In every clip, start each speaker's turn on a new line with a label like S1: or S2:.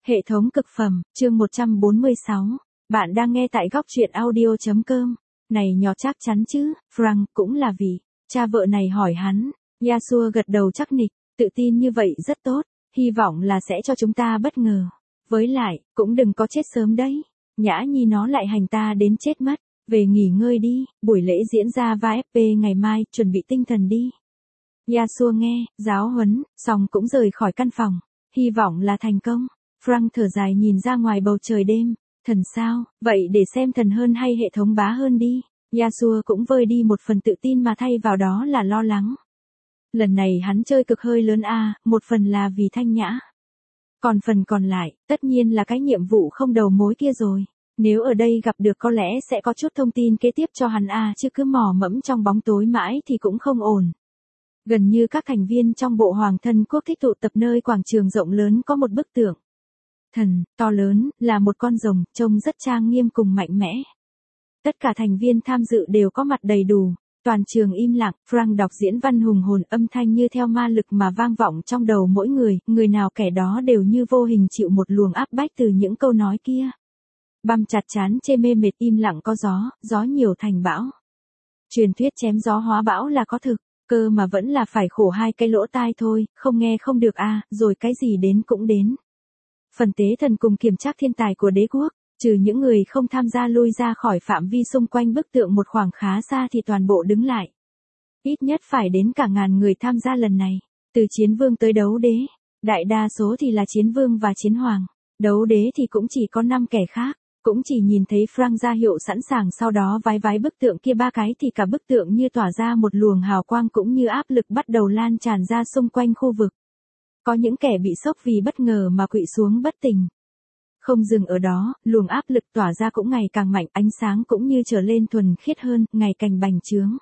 S1: Hệ thống cực phẩm, chương 146. Bạn đang nghe tại góc truyện audio.com. Này nhỏ chắc chắn chứ, Frank cũng là vì cha vợ này hỏi hắn. Yasuo gật đầu chắc nịch, tự tin như vậy rất tốt, hy vọng là sẽ cho chúng ta bất ngờ. Với lại, cũng đừng có chết sớm đấy. Nhã Nhi nó lại hành ta đến chết mất. Về nghỉ ngơi đi, buổi lễ diễn ra va FP ngày mai, chuẩn bị tinh thần đi. Yasuo nghe, giáo huấn, xong cũng rời khỏi căn phòng. Hy vọng là thành công. Frank thở dài nhìn ra ngoài bầu trời đêm. Thần sao, vậy để xem thần hơn hay hệ thống bá hơn đi. Yasuo cũng vơi đi một phần tự tin mà thay vào đó là lo lắng. Lần này hắn chơi cực hơi lớn một phần là vì Thanh Nhã. Còn phần còn lại, tất nhiên là cái nhiệm vụ không đầu mối kia rồi. Nếu ở đây gặp được có lẽ sẽ có chút thông tin kế tiếp cho hắn chứ cứ mò mẫm trong bóng tối mãi thì cũng không ổn. Gần như các thành viên trong bộ Hoàng thân quốc thích tụ tập nơi quảng trường rộng lớn có một bức tượng. Thần, to lớn, là một con rồng, trông rất trang nghiêm cùng mạnh mẽ. Tất cả thành viên tham dự đều có mặt đầy đủ. Toàn trường im lặng, Frank đọc diễn văn hùng hồn âm thanh như theo ma lực mà vang vọng trong đầu mỗi người nào kẻ đó đều như vô hình chịu một luồng áp bách từ những câu nói kia. Băm chặt chán chê mê mệt im lặng có gió nhiều thành bão. Truyền thuyết chém gió hóa bão là có thực, cơ mà vẫn là phải khổ hai cái lỗ tai thôi, không nghe không được rồi cái gì đến cũng đến. Phần tế thần cùng kiểm tra thiên tài của đế quốc, trừ những người không tham gia lui ra khỏi phạm vi xung quanh bức tượng một khoảng khá xa thì toàn bộ đứng lại. Ít nhất phải đến cả ngàn người tham gia lần này, từ chiến vương tới đấu đế, đại đa số thì là chiến vương và chiến hoàng, đấu đế thì cũng chỉ có 5 kẻ khác, cũng chỉ nhìn thấy Frank ra hiệu sẵn sàng sau đó vái bức tượng kia 3 cái thì cả bức tượng như tỏa ra một luồng hào quang cũng như áp lực bắt đầu lan tràn ra xung quanh khu vực. Có những kẻ bị sốc vì bất ngờ mà quỵ xuống bất tỉnh. Không dừng ở đó, luồng áp lực tỏa ra cũng ngày càng mạnh, ánh sáng cũng như trở lên thuần khiết hơn, ngày càng bành trướng.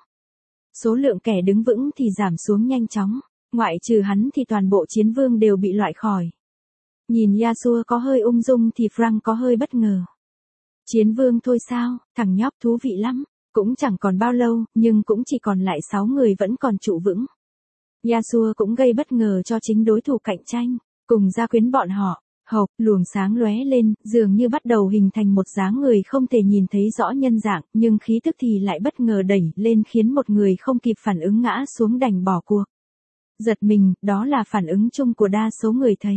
S1: Số lượng kẻ đứng vững thì giảm xuống nhanh chóng, ngoại trừ hắn thì toàn bộ chiến vương đều bị loại khỏi. Nhìn Yasuo có hơi ung dung thì Frank có hơi bất ngờ. Chiến vương thôi sao, thằng nhóc thú vị lắm, cũng chẳng còn bao lâu, nhưng cũng chỉ còn lại 6 người vẫn còn trụ vững. Yasuo cũng gây bất ngờ cho chính đối thủ cạnh tranh, cùng gia quyến bọn họ. Hộc, luồng sáng lóe lên, dường như bắt đầu hình thành một dáng người không thể nhìn thấy rõ nhân dạng, nhưng khí tức thì lại bất ngờ đẩy lên khiến một người không kịp phản ứng ngã xuống đành bỏ cuộc. Giật mình, đó là phản ứng chung của đa số người thấy.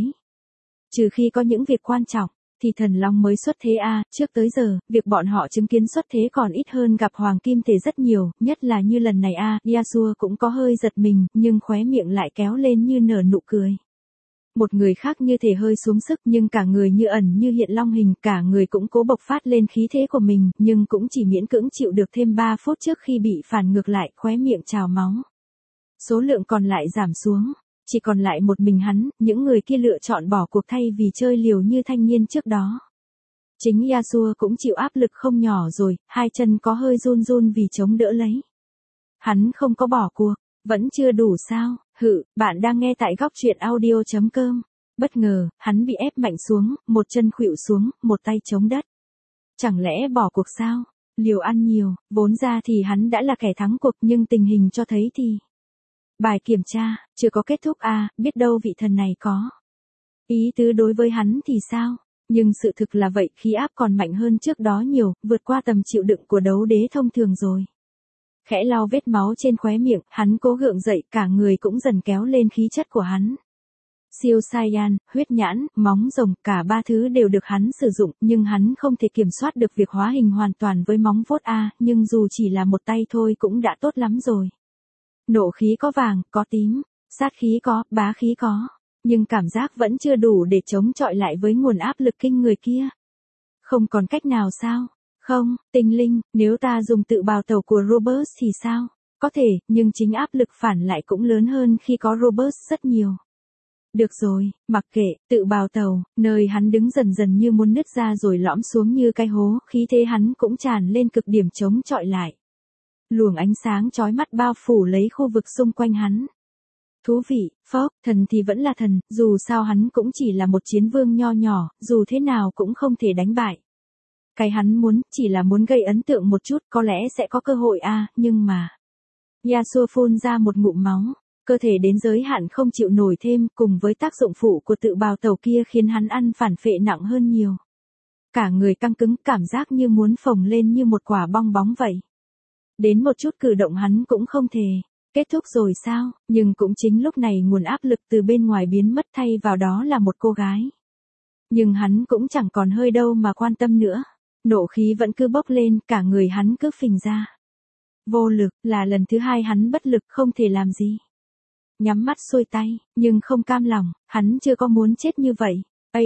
S1: Trừ khi có những việc quan trọng, thì thần long mới xuất thế trước tới giờ, việc bọn họ chứng kiến xuất thế còn ít hơn gặp hoàng kim thể rất nhiều, nhất là như lần này Yasuo cũng có hơi giật mình, nhưng khóe miệng lại kéo lên như nở nụ cười. Một người khác như thể hơi xuống sức nhưng cả người như ẩn như hiện long hình, cả người cũng cố bộc phát lên khí thế của mình, nhưng cũng chỉ miễn cưỡng chịu được thêm 3 phút trước khi bị phản ngược lại, khóe miệng trào máu. Số lượng còn lại giảm xuống, chỉ còn lại một mình hắn, những người kia lựa chọn bỏ cuộc thay vì chơi liều như thanh niên trước đó. Chính Yasuo cũng chịu áp lực không nhỏ rồi, hai chân có hơi run run vì chống đỡ lấy. Hắn không có bỏ cuộc. Vẫn chưa đủ sao, bạn đang nghe tại góc truyện audio.com. Bất ngờ, hắn bị ép mạnh xuống, một chân khuỵu xuống, một tay chống đất. Chẳng lẽ bỏ cuộc sao? Liều ăn nhiều, vốn ra thì hắn đã là kẻ thắng cuộc nhưng tình hình cho thấy thì. Bài kiểm tra, chưa có kết thúc biết đâu vị thần này có ý tứ đối với hắn thì sao? Nhưng sự thực là vậy, khí áp còn mạnh hơn trước đó nhiều, vượt qua tầm chịu đựng của đấu đế thông thường rồi. Khẽ lau vết máu trên khóe miệng, hắn cố gượng dậy, cả người cũng dần kéo lên khí chất của hắn. Siêu Saiyan, huyết nhãn, móng rồng, cả 3 thứ đều được hắn sử dụng, nhưng hắn không thể kiểm soát được việc hóa hình hoàn toàn với móng vuốt nhưng dù chỉ là một tay thôi cũng đã tốt lắm rồi. Nộ khí có vàng, có tím, sát khí có, bá khí có, nhưng cảm giác vẫn chưa đủ để chống chọi lại với nguồn áp lực kinh người kia. Không còn cách nào sao? Không, tinh linh, nếu ta dùng tự bào tẩu của Robert thì sao? Có thể, nhưng chính áp lực phản lại cũng lớn hơn khi có Robert rất nhiều. Được rồi, mặc kệ, tự bào tẩu, nơi hắn đứng dần dần như muốn nứt ra rồi lõm xuống như cái hố, khí thế hắn cũng tràn lên cực điểm chống chọi lại. Luồng ánh sáng chói mắt bao phủ lấy khu vực xung quanh hắn. Thú vị, thần thì vẫn là thần, dù sao hắn cũng chỉ là một chiến vương nho nhỏ, dù thế nào cũng không thể đánh bại. Cái hắn muốn, chỉ là muốn gây ấn tượng một chút, có lẽ sẽ có cơ hội nhưng mà. Yasuo phun ra một ngụm máu. Cơ thể đến giới hạn không chịu nổi thêm, cùng với tác dụng phụ của tự bào tẩu kia khiến hắn ăn phản phệ nặng hơn nhiều. Cả người căng cứng, cảm giác như muốn phồng lên như một quả bong bóng vậy. Đến một chút cử động hắn cũng không thể. Kết thúc rồi sao? Nhưng cũng chính lúc này nguồn áp lực từ bên ngoài biến mất, thay vào đó là một cô gái. Nhưng hắn cũng chẳng còn hơi đâu mà quan tâm nữa. Nộ khí vẫn cứ bốc lên, cả người hắn cứ phình ra. Vô lực, là lần thứ hai hắn bất lực không thể làm gì. Nhắm mắt xuôi tay, nhưng không cam lòng, hắn chưa có muốn chết như vậy.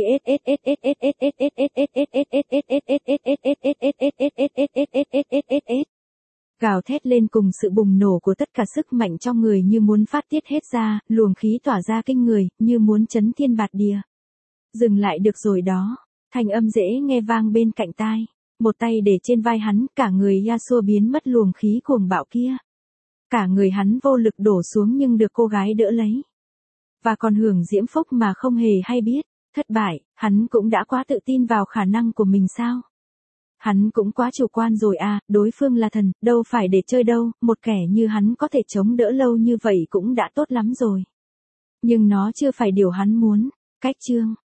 S1: Gào thét lên cùng sự bùng nổ của tất cả sức mạnh trong người như muốn phát tiết hết ra, luồng khí tỏa ra kinh người, như muốn chấn thiên bạt địa. Dừng lại được rồi đó, thanh âm dễ nghe vang bên cạnh tai. Một tay để trên vai hắn, cả người Yasuo biến mất luồng khí cuồng bạo kia. Cả người hắn vô lực đổ xuống nhưng được cô gái đỡ lấy. Và còn hưởng diễm phúc mà không hề hay biết. Thất bại, hắn cũng đã quá tự tin vào khả năng của mình sao? Hắn cũng quá chủ quan rồi à, đối phương là thần, đâu phải để chơi đâu, một kẻ như hắn có thể chống đỡ lâu như vậy cũng đã tốt lắm rồi. Nhưng nó chưa phải điều hắn muốn. Cách chương